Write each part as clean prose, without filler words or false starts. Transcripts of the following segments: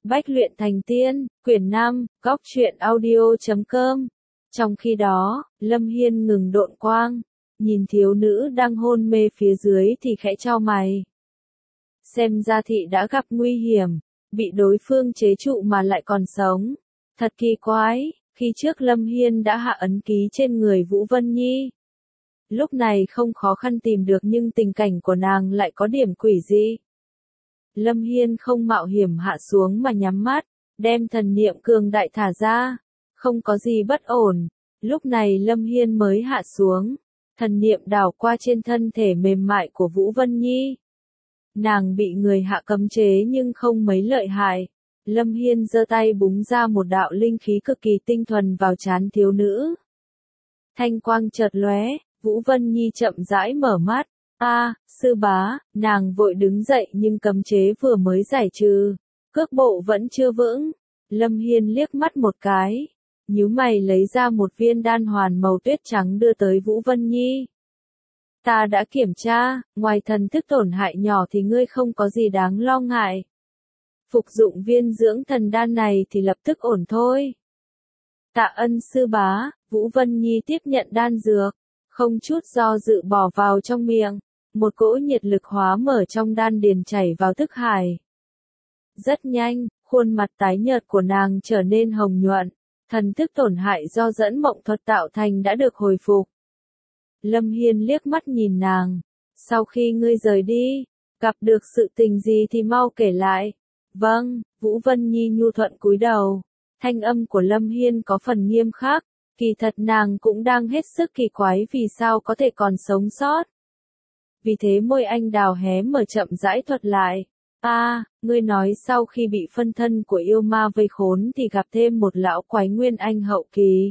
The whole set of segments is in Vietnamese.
Bách luyện thành tiên, quyển 5, góc truyện audio.com. Trong khi đó, Lâm Hiên ngừng độn quang, nhìn thiếu nữ đang hôn mê phía dưới thì khẽ chau mày. Xem ra thị đã gặp nguy hiểm, bị đối phương chế trụ mà lại còn sống. Thật kỳ quái, khi trước Lâm Hiên đã hạ ấn ký trên người Vũ Vân Nhi. Lúc này không khó khăn tìm được nhưng tình cảnh của nàng lại có điểm quỷ dị. Lâm Hiên không mạo hiểm hạ xuống mà nhắm mắt, đem thần niệm cường đại thả ra. Không có gì bất ổn. Lúc này Lâm Hiên mới hạ xuống. Thần niệm đảo qua trên thân thể mềm mại của Vũ Vân Nhi. Nàng bị người hạ cấm chế nhưng không mấy lợi hại. Lâm Hiên giơ tay búng ra một đạo linh khí cực kỳ tinh thuần vào trán thiếu nữ. Thanh quang chợt lóe, Vũ Vân Nhi chậm rãi mở mắt. Sư bá, nàng vội đứng dậy nhưng cấm chế vừa mới giải trừ. Cước bộ vẫn chưa vững. Lâm Hiên liếc mắt một cái. Nhíu mày lấy ra một viên đan hoàn màu tuyết trắng đưa tới Vũ Vân Nhi. Ta đã kiểm tra, ngoài thần thức tổn hại nhỏ thì ngươi không có gì đáng lo ngại. Phục dụng viên dưỡng thần đan này thì lập tức ổn thôi. Tạ ân sư bá, Vũ Vân Nhi tiếp nhận đan dược, không chút do dự bỏ vào trong miệng. Một cỗ nhiệt lực hóa mở trong đan điền chảy vào thức hải. Rất nhanh, khuôn mặt tái nhợt của nàng trở nên hồng nhuận. Thần thức tổn hại do dẫn mộng thuật tạo thành đã được hồi phục. Lâm Hiên liếc mắt nhìn nàng. Sau khi ngươi rời đi, gặp được sự tình gì thì mau kể lại. Vâng, Vũ Vân Nhi nhu thuận cúi đầu. Thanh âm của Lâm Hiên có phần nghiêm khắc. Kỳ thật nàng cũng đang hết sức kỳ quái vì sao có thể còn sống sót. Vì thế môi anh đào hé mở chậm rãi thuật lại. Ngươi nói sau khi bị phân thân của yêu ma vây khốn thì gặp thêm một lão quái nguyên anh hậu kỳ.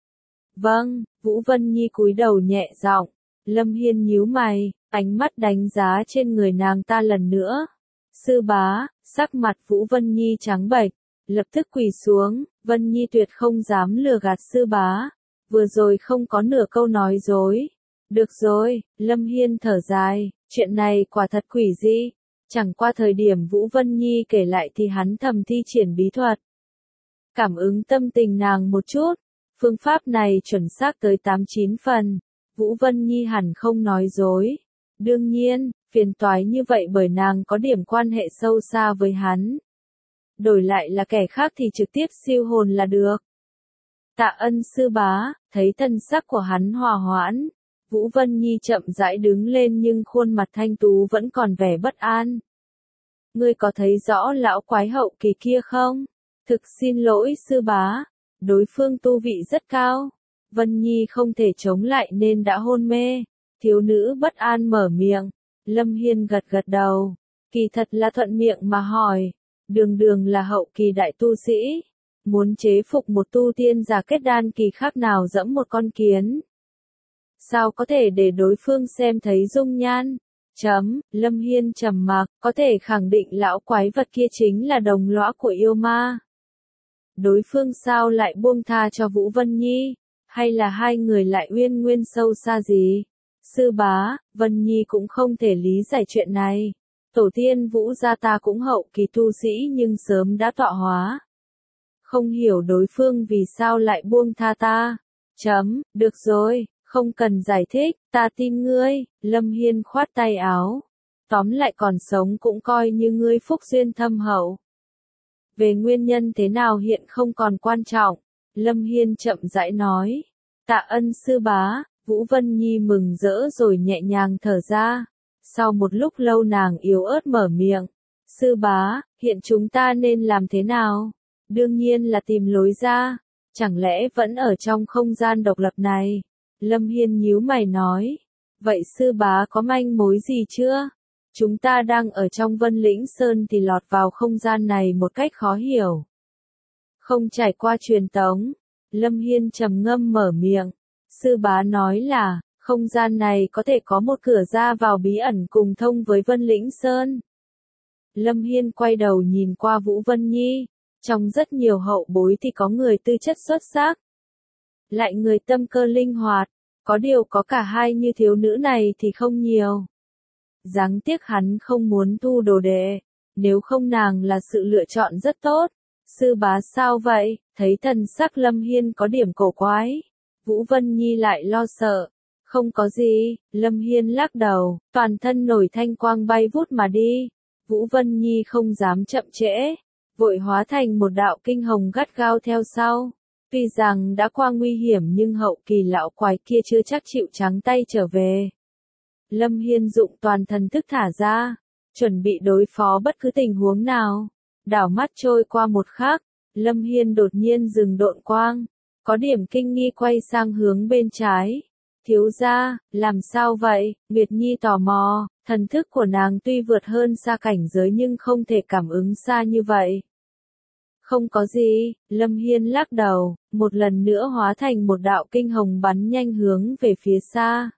Vâng, Vũ Vân Nhi cúi đầu nhẹ giọng. Lâm Hiên nhíu mày, ánh mắt đánh giá trên người nàng ta lần nữa. Sư bá, sắc mặt Vũ Vân Nhi trắng bệch, lập tức quỳ xuống. Vân Nhi tuyệt không dám lừa gạt sư bá. Vừa rồi không có nửa câu nói dối. Được rồi, Lâm Hiên thở dài, chuyện này quả thật quỷ dị. Chẳng qua thời điểm Vũ Vân Nhi kể lại thì hắn thầm thi triển bí thuật. Cảm ứng tâm tình nàng một chút, phương pháp này chuẩn xác tới 89 phần. Vũ Vân Nhi hẳn không nói dối. Đương nhiên, phiền toái như vậy bởi nàng có điểm quan hệ sâu xa với hắn. Đổi lại là kẻ khác thì trực tiếp siêu hồn là được. Tạ ân sư bá, thấy thân sắc của hắn hòa hoãn. Vũ Vân Nhi chậm rãi đứng lên nhưng khuôn mặt thanh tú vẫn còn vẻ bất an. Ngươi có thấy rõ lão quái hậu kỳ kia không? Thực xin lỗi sư bá. Đối phương tu vị rất cao. Vân Nhi không thể chống lại nên đã hôn mê. Thiếu nữ bất an mở miệng. Lâm Hiên gật gật đầu. Kỳ thật là thuận miệng mà hỏi. Đường là hậu kỳ đại tu sĩ. Muốn chế phục một tu tiên giả kết đan kỳ khác nào dẫm một con kiến. Sao có thể để đối phương xem thấy dung nhan? Lâm Hiên trầm mặc, có thể khẳng định lão quái vật kia chính là đồng lõa của yêu ma. Đối phương sao lại buông tha cho Vũ Vân Nhi? Hay là hai người lại uyên nguyên sâu xa gì? Sư bá, Vân Nhi cũng không thể lý giải chuyện này. Tổ tiên Vũ gia ta cũng hậu kỳ tu sĩ nhưng sớm đã tọa hóa. Không hiểu đối phương vì sao lại buông tha ta. Được rồi. Không cần giải thích, ta tin ngươi. Lâm Hiên khoát tay áo. Tóm lại còn sống cũng coi như ngươi phúc duyên thâm hậu. Về nguyên nhân thế nào hiện không còn quan trọng. Lâm Hiên chậm rãi nói. Tạ ân sư bá. Vũ Vân Nhi mừng rỡ rồi nhẹ nhàng thở ra. Sau một lúc lâu nàng yếu ớt mở miệng. Sư bá, hiện chúng ta nên làm thế nào? Đương nhiên là tìm lối ra. Chẳng lẽ vẫn ở trong không gian độc lập này? Lâm Hiên nhíu mày nói. Vậy sư bá có manh mối gì chưa? Chúng ta đang ở trong Vân Lĩnh Sơn thì lọt vào không gian này một cách khó hiểu. Không trải qua truyền tống. Lâm Hiên trầm ngâm mở miệng. Sư bá nói là, không gian này có thể có một cửa ra vào bí ẩn cùng thông với Vân Lĩnh Sơn. Lâm Hiên quay đầu nhìn qua Vũ Vân Nhi. Trong rất nhiều hậu bối thì có người tư chất xuất sắc. Lại người tâm cơ linh hoạt, có điều có cả hai như thiếu nữ này thì không nhiều. Đáng tiếc hắn không muốn thu đồ đệ, nếu không nàng là sự lựa chọn rất tốt. Sư bá sao vậy? Thấy thần sắc Lâm Hiên có điểm cổ quái. Vũ Vân Nhi lại lo sợ. Không có gì, Lâm Hiên lắc đầu, toàn thân nổi thanh quang bay vút mà đi. Vũ Vân Nhi không dám chậm trễ, vội hóa thành một đạo kinh hồng gắt gao theo sau. Tuy rằng đã qua nguy hiểm nhưng hậu kỳ lão quái kia chưa chắc chịu trắng tay trở về. Lâm Hiên dụng toàn thần thức thả ra, chuẩn bị đối phó bất cứ tình huống nào. Đảo mắt trôi qua một khắc, Lâm Hiên đột nhiên dừng độn quang, có điểm kinh nghi quay sang hướng bên trái. Thiếu gia, làm sao vậy? Nguyệt Nhi tò mò, thần thức của nàng tuy vượt hơn xa cảnh giới nhưng không thể cảm ứng xa như vậy. Không có gì, Lâm Hiên lắc đầu, một lần nữa hóa thành một đạo kinh hồng bắn nhanh hướng về phía xa.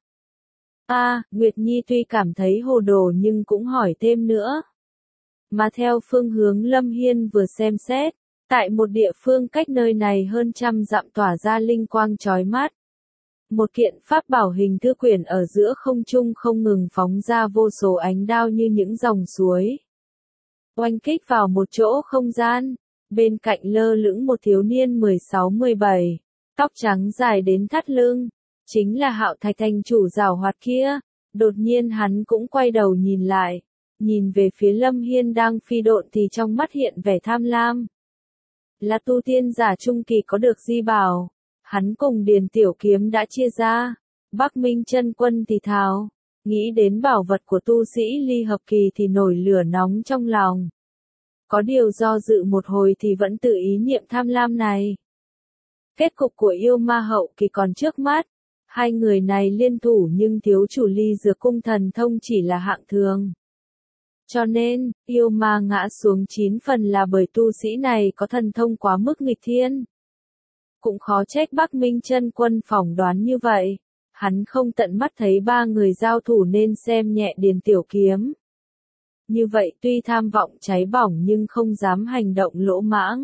Nguyệt Nhi tuy cảm thấy hồ đồ nhưng cũng hỏi thêm nữa. Mà theo phương hướng Lâm Hiên vừa xem xét, tại một địa phương cách nơi này hơn 100 dặm tỏa ra linh quang chói mắt. Một kiện pháp bảo hình thư quyển ở giữa không trung không ngừng phóng ra vô số ánh đao như những dòng suối. Oanh kích vào một chỗ không gian, bên cạnh lơ lửng một thiếu niên 16-17, tóc trắng dài đến thắt lưng, chính là Hạo Thạch thành chủ giàu hoạt kia. Đột nhiên hắn cũng quay đầu nhìn lại, nhìn về phía Lâm Hiên đang phi độn thì trong mắt hiện vẻ tham lam. Là tu tiên giả trung kỳ có được di bảo. Hắn cùng Điền Tiểu Kiếm đã chia ra. Bắc Minh Chân Quân thì thào, nghĩ đến bảo vật của tu sĩ ly hợp kỳ thì nổi lửa nóng trong lòng. Có điều do dự một hồi thì vẫn tự ý niệm tham lam này. Kết cục của yêu ma hậu kỳ còn trước mắt. Hai người này liên thủ nhưng thiếu chủ ly dược cung thần thông chỉ là hạng thường. Cho nên, yêu ma ngã xuống 9 phần là bởi tu sĩ này có thần thông quá mức nghịch thiên. Cũng khó trách Bắc Minh Chân Quân phỏng đoán như vậy. Hắn không tận mắt thấy ba người giao thủ nên xem nhẹ Điền Tiểu Kiếm. Như vậy tuy tham vọng cháy bỏng nhưng không dám hành động lỗ mãng.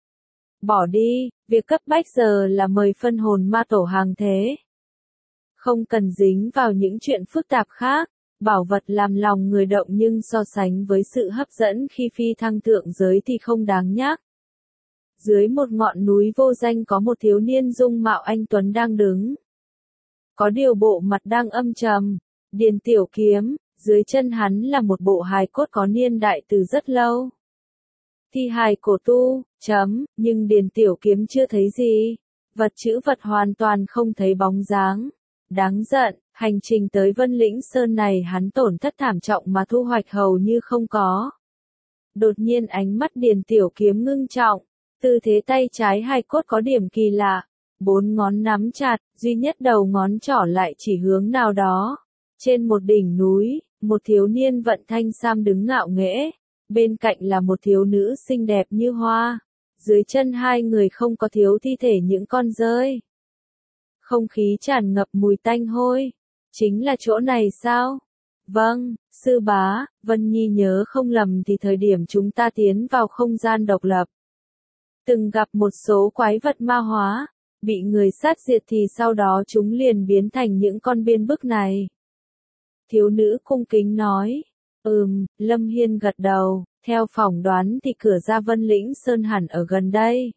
Bỏ đi, việc cấp bách giờ là mời phân hồn ma tổ hàng thế. Không cần dính vào những chuyện phức tạp khác. Bảo vật làm lòng người động nhưng so sánh với sự hấp dẫn khi phi thăng thượng giới thì không đáng nhắc. Dưới một ngọn núi vô danh có một thiếu niên dung mạo anh tuấn đang đứng. Có điều bộ mặt đang âm trầm. Điền Tiểu Kiếm, dưới chân hắn là một bộ hài cốt có niên đại từ rất lâu. Thi hài cổ tu, nhưng Điền Tiểu Kiếm chưa thấy gì. Vật chữ vật hoàn toàn không thấy bóng dáng. Đáng giận, hành trình tới Vân Lĩnh Sơn này hắn tổn thất thảm trọng mà thu hoạch hầu như không có. Đột nhiên ánh mắt Điền Tiểu Kiếm ngưng trọng, tư thế tay trái hài cốt có điểm kỳ lạ, 4 ngón nắm chặt, duy nhất đầu ngón trỏ lại chỉ hướng nào đó. Trên một đỉnh núi, một thiếu niên vận thanh sam đứng ngạo nghễ, bên cạnh là một thiếu nữ xinh đẹp như hoa, dưới chân hai người không có thiếu thi thể những con dơi. Không khí tràn ngập mùi tanh hôi. Chính là chỗ này sao? Vâng, sư bá, Vân Nhi nhớ không lầm thì thời điểm chúng ta tiến vào không gian độc lập. Từng gặp một số quái vật ma hóa, bị người sát diệt thì sau đó chúng liền biến thành những con biên bức này. Thiếu nữ cung kính nói. Lâm Hiên gật đầu, theo phỏng đoán thì cửa ra Vân Lĩnh Sơn hẳn ở gần đây.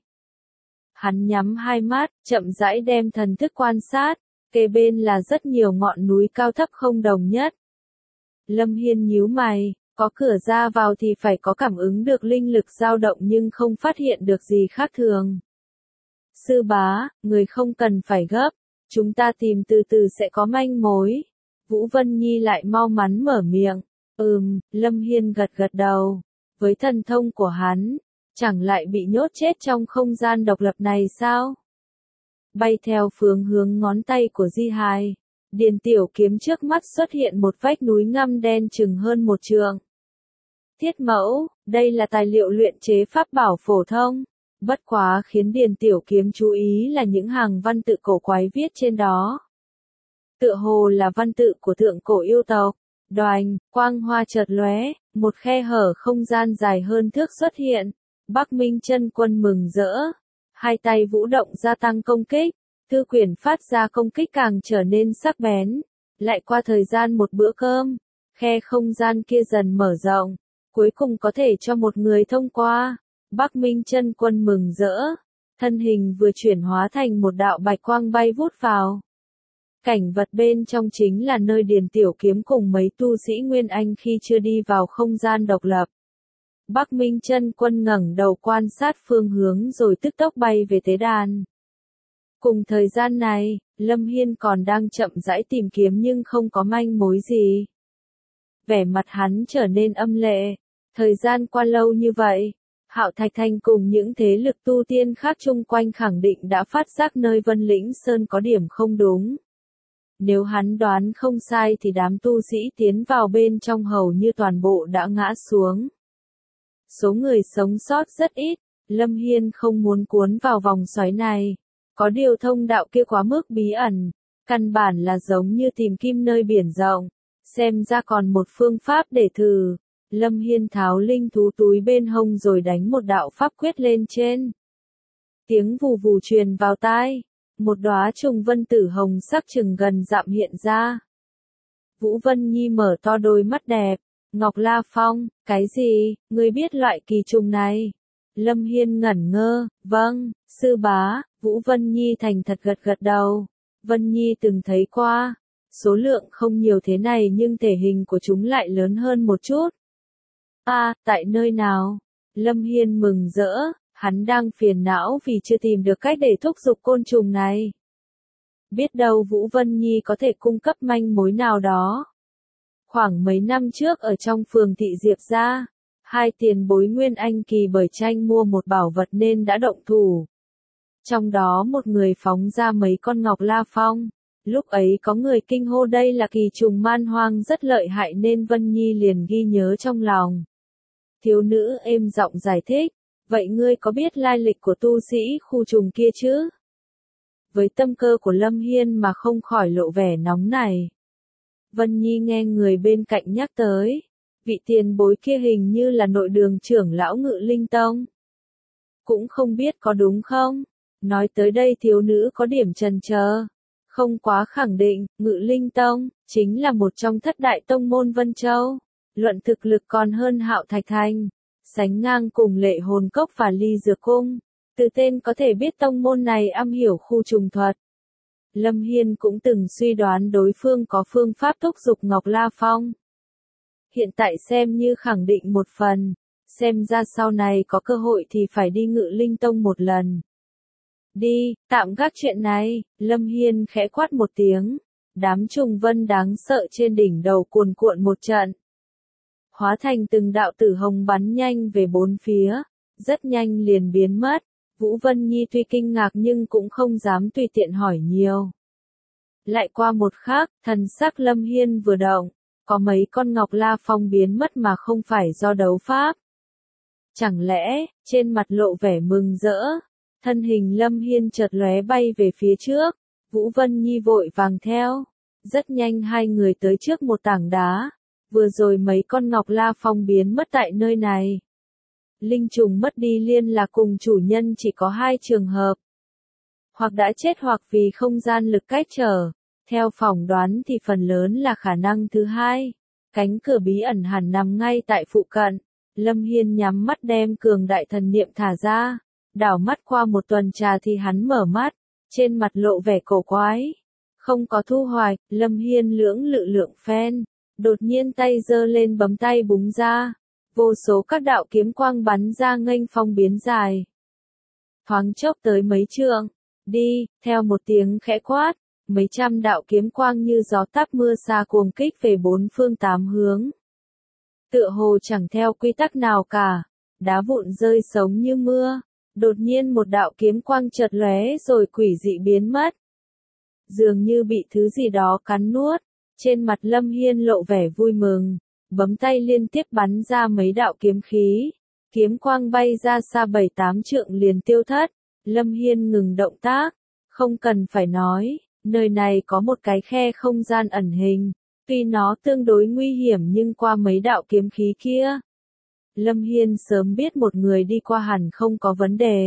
Hắn nhắm hai mắt, chậm rãi đem thần thức quan sát, kề bên là rất nhiều ngọn núi cao thấp không đồng nhất. Lâm Hiên nhíu mày, có cửa ra vào thì phải có cảm ứng được linh lực dao động nhưng không phát hiện được gì khác thường. Sư bá, người không cần phải gấp, chúng ta tìm từ từ sẽ có manh mối. Vũ Vân Nhi lại mau mắn mở miệng. Lâm Hiên gật đầu. Với thần thông của hắn, chẳng lại bị nhốt chết trong không gian độc lập này sao? Bay theo phương hướng ngón tay của Di Hài, Điền Tiểu Kiếm trước mắt xuất hiện một vách núi ngăm đen chừng hơn 1 trượng. Thiết mẫu, đây là tài liệu luyện chế pháp bảo phổ thông. Bất quá khiến Điền Tiểu Kiếm chú ý là những hàng văn tự cổ quái viết trên đó. Tựa hồ là văn tự của thượng cổ yêu tộc. Đoành, quang hoa chợt lóe, một khe hở không gian dài hơn thước xuất hiện. Bắc Minh Chân Quân mừng rỡ, hai tay vũ động gia tăng công kích, thư quyển phát ra công kích càng trở nên sắc bén. Lại qua thời gian một bữa cơm, khe không gian kia dần mở rộng, Cuối cùng có thể cho một người thông qua. Bắc Minh Chân Quân mừng rỡ, thân hình vừa chuyển hóa thành một đạo bạch quang bay vút vào. Cảnh vật bên trong chính là nơi Điền Tiểu Kiếm cùng mấy tu sĩ Nguyên Anh khi chưa đi vào không gian độc lập. Bắc Minh Chân Quân ngẩng đầu quan sát phương hướng rồi tức tốc bay về tế đàn. Cùng thời gian này, Lâm Hiên còn đang chậm rãi tìm kiếm nhưng không có manh mối gì. Vẻ mặt hắn trở nên âm lệ. Thời gian qua lâu như vậy, Hạo Thạch Thành cùng những thế lực tu tiên khác chung quanh khẳng định đã phát giác nơi Vân Lĩnh Sơn có điểm không đúng. Nếu hắn đoán không sai thì đám tu sĩ tiến vào bên trong hầu như toàn bộ đã ngã xuống. Số người sống sót rất ít, Lâm Hiên không muốn cuốn vào vòng xoáy này. Có điều thông đạo kia quá mức bí ẩn, căn bản là giống như tìm kim nơi biển rộng, xem ra còn một phương pháp để thử. Lâm Hiên tháo linh thú túi bên hông rồi đánh một đạo pháp quyết lên trên. Tiếng vù vù truyền vào tai, một đóa trùng vân tử hồng sắc chừng gần dặm hiện ra. Vũ Vân Nhi mở to đôi mắt đẹp, Ngọc La Phong, cái gì, ngươi biết loại kỳ trùng này? Lâm Hiên ngẩn ngơ, vâng, sư bá. Vũ Vân Nhi thành thật gật gật đầu. Vân Nhi từng thấy qua, số lượng không nhiều thế này nhưng thể hình của chúng lại lớn hơn một chút. Tại nơi nào? Lâm Hiên mừng rỡ, hắn đang phiền não vì chưa tìm được cách để thúc giục côn trùng này. Biết đâu Vũ Vân Nhi có thể cung cấp manh mối nào đó. Khoảng mấy năm trước ở trong phường thị Diệp gia, hai tiền bối Nguyên Anh kỳ bởi tranh mua một bảo vật nên đã động thủ. Trong đó một người phóng ra mấy con Ngọc La Phong. Lúc ấy có người kinh hô đây là kỳ trùng man hoang rất lợi hại nên Vân Nhi liền ghi nhớ trong lòng. Thiếu nữ êm giọng giải thích, vậy ngươi có biết lai lịch của tu sĩ khu trùng kia chứ? Với tâm cơ của Lâm Hiên mà không khỏi lộ vẻ nóng này. Vân Nhi nghe người bên cạnh nhắc tới, vị tiền bối kia hình như là nội đường trưởng lão Ngự Linh Tông. Cũng không biết có đúng không? Nói tới đây thiếu nữ có điểm chần chờ. Không quá khẳng định, Ngự Linh Tông, chính là một trong thất đại tông môn Vân Châu. Luận thực lực còn hơn Hạo Thạch Thành, sánh ngang cùng Lệ Hồn Cốc và Ly Dược Cung. Từ tên có thể biết tông môn này am hiểu khu trùng thuật. Lâm Hiên cũng từng suy đoán đối phương có phương pháp thúc giục Ngọc La Phong. Hiện tại xem như khẳng định một phần, xem ra sau này có cơ hội thì phải đi Ngự Linh Tông một lần. Đi, tạm gác chuyện này, Lâm Hiên khẽ quát một tiếng. Đám trùng vân đáng sợ trên đỉnh đầu cuồn cuộn một trận. Hóa thành từng đạo tử hồng bắn nhanh về bốn phía, rất nhanh liền biến mất. Vũ Vân Nhi tuy kinh ngạc nhưng cũng không dám tùy tiện hỏi nhiều. Lại qua một khắc, thần sắc Lâm Hiên vừa động, có mấy con Ngọc La Phong biến mất mà không phải do đấu pháp. Chẳng lẽ, trên mặt lộ vẻ mừng rỡ, thân hình Lâm Hiên chợt lóe bay về phía trước, Vũ Vân Nhi vội vàng theo. Rất nhanh hai người tới trước một tảng đá, vừa rồi mấy con Ngọc La Phong biến mất tại nơi này. Linh trùng mất đi liên lạc cùng chủ nhân chỉ có hai trường hợp. Hoặc đã chết hoặc vì không gian lực cách trở. Theo phỏng đoán thì phần lớn là khả năng thứ hai. Cánh cửa bí ẩn hẳn nằm ngay tại phụ cận. Lâm Hiên nhắm mắt đem cường đại thần niệm thả ra. Đảo mắt qua một tuần trà thì hắn mở mắt. Trên mặt lộ vẻ cổ quái. Không có thu hoạch, Lâm Hiên lưỡng lự lượng phen. Đột nhiên tay giơ lên bấm tay búng ra. Vô số các đạo kiếm quang bắn ra nghênh phong biến dài. Thoáng chốc tới mấy trượng. Đi, theo một tiếng khẽ quát. Mấy trăm đạo kiếm quang như gió táp mưa xa cuồng kích về bốn phương tám hướng. Tựa hồ chẳng theo quy tắc nào cả. Đá vụn rơi sống như mưa. Đột nhiên một đạo kiếm quang chợt lóe rồi quỷ dị biến mất. Dường như bị thứ gì đó cắn nuốt. Trên mặt Lâm Hiên lộ vẻ vui mừng. Bấm tay liên tiếp bắn ra mấy đạo kiếm khí. Kiếm quang bay ra xa 7-8 trượng liền tiêu thất. Lâm Hiên ngừng động tác. Không cần phải nói, nơi này có một cái khe không gian ẩn hình. Tuy nó tương đối nguy hiểm nhưng qua mấy đạo kiếm khí kia. Lâm Hiên sớm biết một người đi qua hẳn không có vấn đề.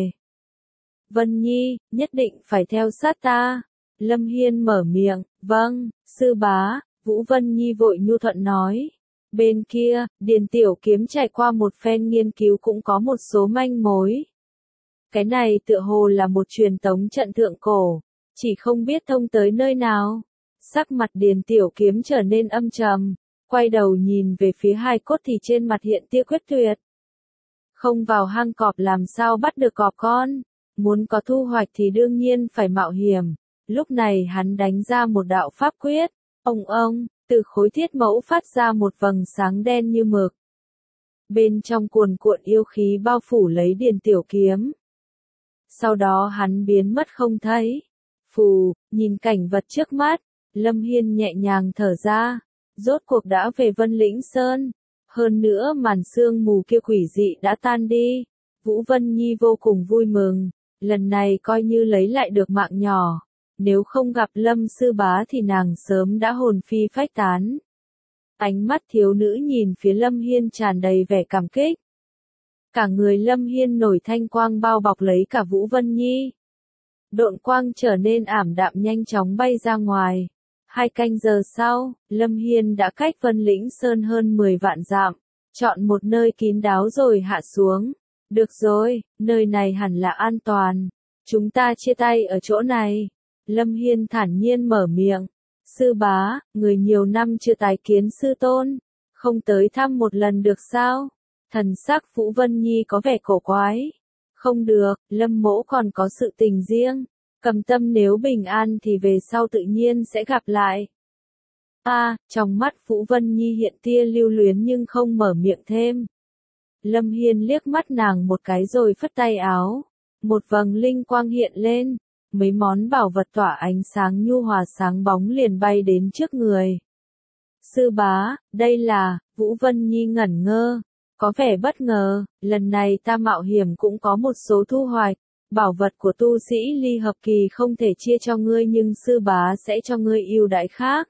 Vân Nhi, nhất định phải theo sát ta. Lâm Hiên mở miệng, vâng, sư bá. Vũ Vân Nhi vội nhu thuận nói. Bên kia, Điền Tiểu Kiếm trải qua một phen nghiên cứu cũng có một số manh mối. Cái này tựa hồ là một truyền tống trận thượng cổ, chỉ không biết thông tới nơi nào. Sắc mặt Điền Tiểu Kiếm trở nên âm trầm, quay đầu nhìn về phía hai cốt thì trên mặt hiện tia quyết tuyệt. Không vào hang cọp làm sao bắt được cọp con, muốn có thu hoạch thì đương nhiên phải mạo hiểm. Lúc này hắn đánh ra một đạo pháp quyết, ông, từ khối thiết mẫu phát ra một vầng sáng đen như mực. Bên trong cuồn cuộn yêu khí bao phủ lấy Điền Tiểu Kiếm. Sau đó hắn biến mất không thấy. Phù, nhìn cảnh vật trước mắt, Lâm Hiên nhẹ nhàng thở ra, rốt cuộc đã về Vân Lĩnh Sơn. Hơn nữa màn sương mù kia quỷ dị đã tan đi. Vũ Vân Nhi vô cùng vui mừng, lần này coi như lấy lại được mạng nhỏ. Nếu không gặp Lâm sư bá thì nàng sớm đã hồn phi phách tán. Ánh mắt thiếu nữ nhìn phía Lâm Hiên tràn đầy vẻ cảm kích. Cả người Lâm Hiên nổi thanh quang bao bọc lấy cả Vũ Vân Nhi. Độn quang trở nên ảm đạm nhanh chóng bay ra ngoài. 2 canh giờ sau, Lâm Hiên đã cách Vân Lĩnh Sơn hơn 10 vạn dặm, chọn một nơi kín đáo rồi hạ xuống. Được rồi, nơi này hẳn là an toàn. Chúng ta chia tay ở chỗ này. Lâm Hiên thản nhiên mở miệng. Sư bá, người nhiều năm chưa tái kiến sư tôn, không tới thăm một lần được sao? Thần sắc Vũ Vân Nhi có vẻ cổ quái. Không được, Lâm mỗ còn có sự tình riêng. Cầm tâm nếu bình an thì về sau tự nhiên sẽ gặp lại. Trong mắt Vũ Vân Nhi hiện tia lưu luyến nhưng không mở miệng thêm. Lâm Hiên liếc mắt nàng một cái rồi phất tay áo. Một vầng linh quang hiện lên. Mấy món bảo vật tỏa ánh sáng nhu hòa sáng bóng liền bay đến trước người. Sư bá, đây là, Vũ Vân Nhi ngẩn ngơ, có vẻ bất ngờ, lần này ta mạo hiểm cũng có một số thu hoạch. Bảo vật của tu sĩ ly hợp kỳ không thể chia cho ngươi nhưng sư bá sẽ cho ngươi ưu đãi khác.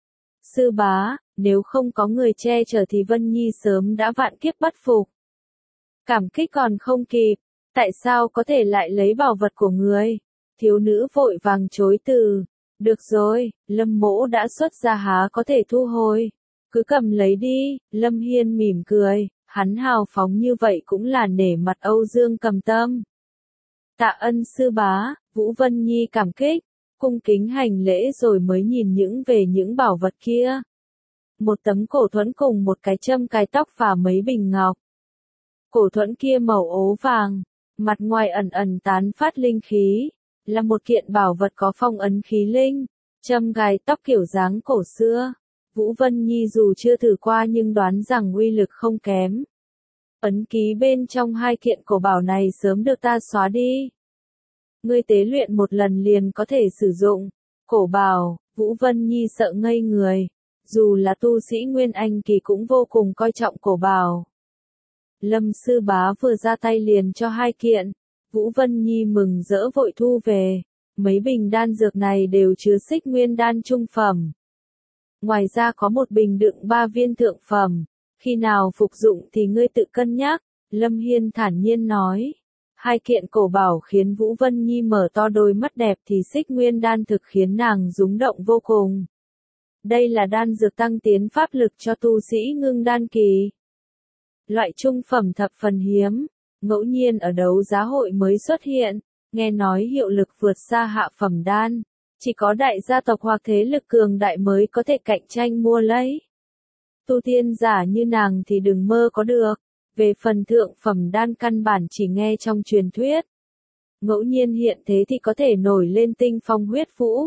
Sư bá, nếu không có người che chở thì Vân Nhi sớm đã vạn kiếp bất phục. Cảm kích còn không kịp, tại sao có thể lại lấy bảo vật của người? Thiếu nữ vội vàng chối từ. Được rồi, Lâm mỗ đã xuất ra há có thể thu hồi. Cứ cầm lấy đi, Lâm Hiên mỉm cười, hắn hào phóng như vậy cũng là nể mặt Âu Dương Cầm Tâm. Tạ ân sư bá, Vũ Vân Nhi cảm kích, cung kính hành lễ rồi mới nhìn những bảo vật kia. Một tấm cổ thuẫn cùng một cái châm cài tóc và mấy bình ngọc. Cổ thuẫn kia màu ố vàng, mặt ngoài ẩn ẩn tán phát linh khí, là một kiện bảo vật có phong ấn khí linh. Châm gài tóc kiểu dáng cổ xưa. Vũ Vân Nhi dù chưa thử qua nhưng đoán rằng uy lực không kém. Ấn ký bên trong 2 kiện cổ bảo này sớm được ta xóa đi. Ngươi tế luyện một lần liền có thể sử dụng. Cổ bảo, Vũ Vân Nhi sợ ngây người. Dù là tu sĩ Nguyên Anh kỳ cũng vô cùng coi trọng cổ bảo. Lâm sư bá vừa ra tay liền cho 2 kiện. Vũ Vân Nhi mừng rỡ vội thu về. Mấy bình đan dược này đều chứa xích nguyên đan trung phẩm. Ngoài ra có một bình đựng 3 viên thượng phẩm. Khi nào phục dụng thì ngươi tự cân nhắc, Lâm Hiên thản nhiên nói. 2 kiện cổ bảo khiến Vũ Vân Nhi mở to đôi mắt đẹp thì xích nguyên đan thực khiến nàng rung động vô cùng. Đây là đan dược tăng tiến pháp lực cho tu sĩ ngưng đan kỳ. Loại trung phẩm thập phần hiếm, ngẫu nhiên ở đấu giá hội mới xuất hiện, nghe nói hiệu lực vượt xa hạ phẩm đan. Chỉ có đại gia tộc hoặc thế lực cường đại mới có thể cạnh tranh mua lấy. Tu tiên giả như nàng thì đừng mơ có được. Về phần thượng phẩm đan căn bản chỉ nghe trong truyền thuyết. Ngẫu nhiên hiện thế thì có thể nổi lên tinh phong huyết vũ.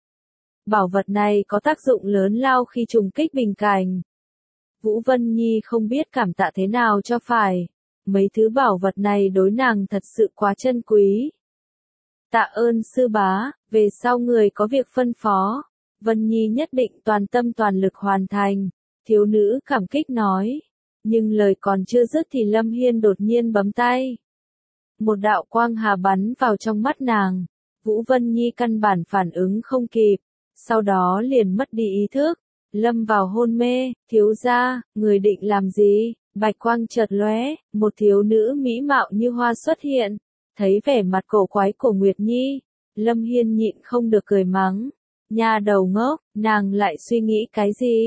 Bảo vật này có tác dụng lớn lao khi trùng kích bình cảnh. Vũ Vân Nhi không biết cảm tạ thế nào cho phải. Mấy thứ bảo vật này đối nàng thật sự quá chân quý. Tạ ơn sư bá, về sau người có việc phân phó. Vân Nhi nhất định toàn tâm toàn lực hoàn thành. Thiếu nữ cảm kích nói. Nhưng lời còn chưa dứt thì Lâm Hiên đột nhiên bấm tay. Một đạo quang hà bắn vào trong mắt nàng. Vũ Vân Nhi căn bản phản ứng không kịp. Sau đó liền mất đi ý thức. Lâm vào hôn mê. Thiếu gia, người định làm gì? Bạch quang chợt lóe, một thiếu nữ mỹ mạo như hoa xuất hiện. Thấy vẻ mặt cổ quái của Nguyệt Nhi, Lâm Hiên nhịn không được cười mắng. Nhà đầu ngốc, nàng lại suy nghĩ cái gì?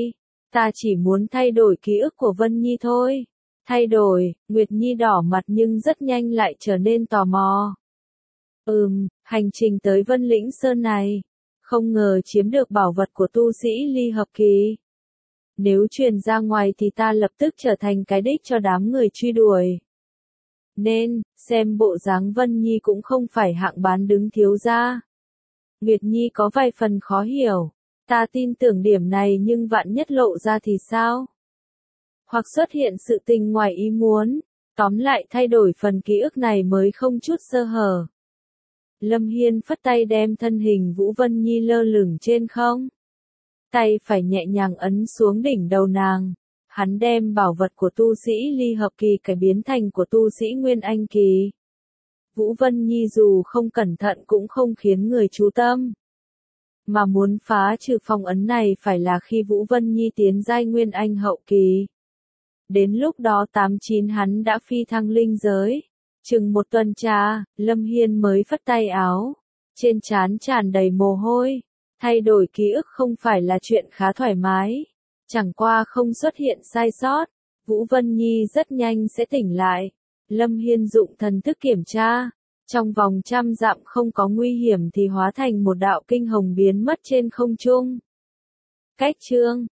Ta chỉ muốn thay đổi ký ức của Vân Nhi thôi. Thay đổi, Nguyệt Nhi đỏ mặt nhưng rất nhanh lại trở nên tò mò. Hành trình tới Vân Lĩnh Sơn này, không ngờ chiếm được bảo vật của tu sĩ ly hợp kỳ. Nếu truyền ra ngoài thì ta lập tức trở thành cái đích cho đám người truy đuổi. Nên, xem bộ dáng Vân Nhi cũng không phải hạng bán đứng thiếu gia. Nguyệt Nhi có vài phần khó hiểu. Ta tin tưởng điểm này nhưng vạn nhất lộ ra thì sao? Hoặc xuất hiện sự tình ngoài ý muốn. Tóm lại thay đổi phần ký ức này mới không chút sơ hở. Lâm Hiên phất tay đem thân hình Vũ Vân Nhi lơ lửng trên không. Tay phải nhẹ nhàng ấn xuống đỉnh đầu nàng. Hắn đem bảo vật của tu sĩ ly hợp kỳ cải biến thành của tu sĩ nguyên anh kỳ. Vũ Vân Nhi dù không cẩn thận cũng không khiến người chú tâm. Mà muốn phá trừ phong ấn này phải là khi Vũ Vân Nhi tiến giai nguyên anh hậu kỳ. Đến lúc đó 89 hắn đã phi thăng linh giới. Chừng một tuần trà, Lâm Hiên mới phất tay áo. Trên trán tràn đầy mồ hôi. Thay đổi ký ức không phải là chuyện khá thoải mái. Chẳng qua không xuất hiện sai sót. Vũ Vân Nhi rất nhanh sẽ tỉnh lại. Lâm Hiên dụng thần thức kiểm tra. Trong vòng 100 dặm không có nguy hiểm thì hóa thành một đạo kinh hồng biến mất trên không trung. Cách chương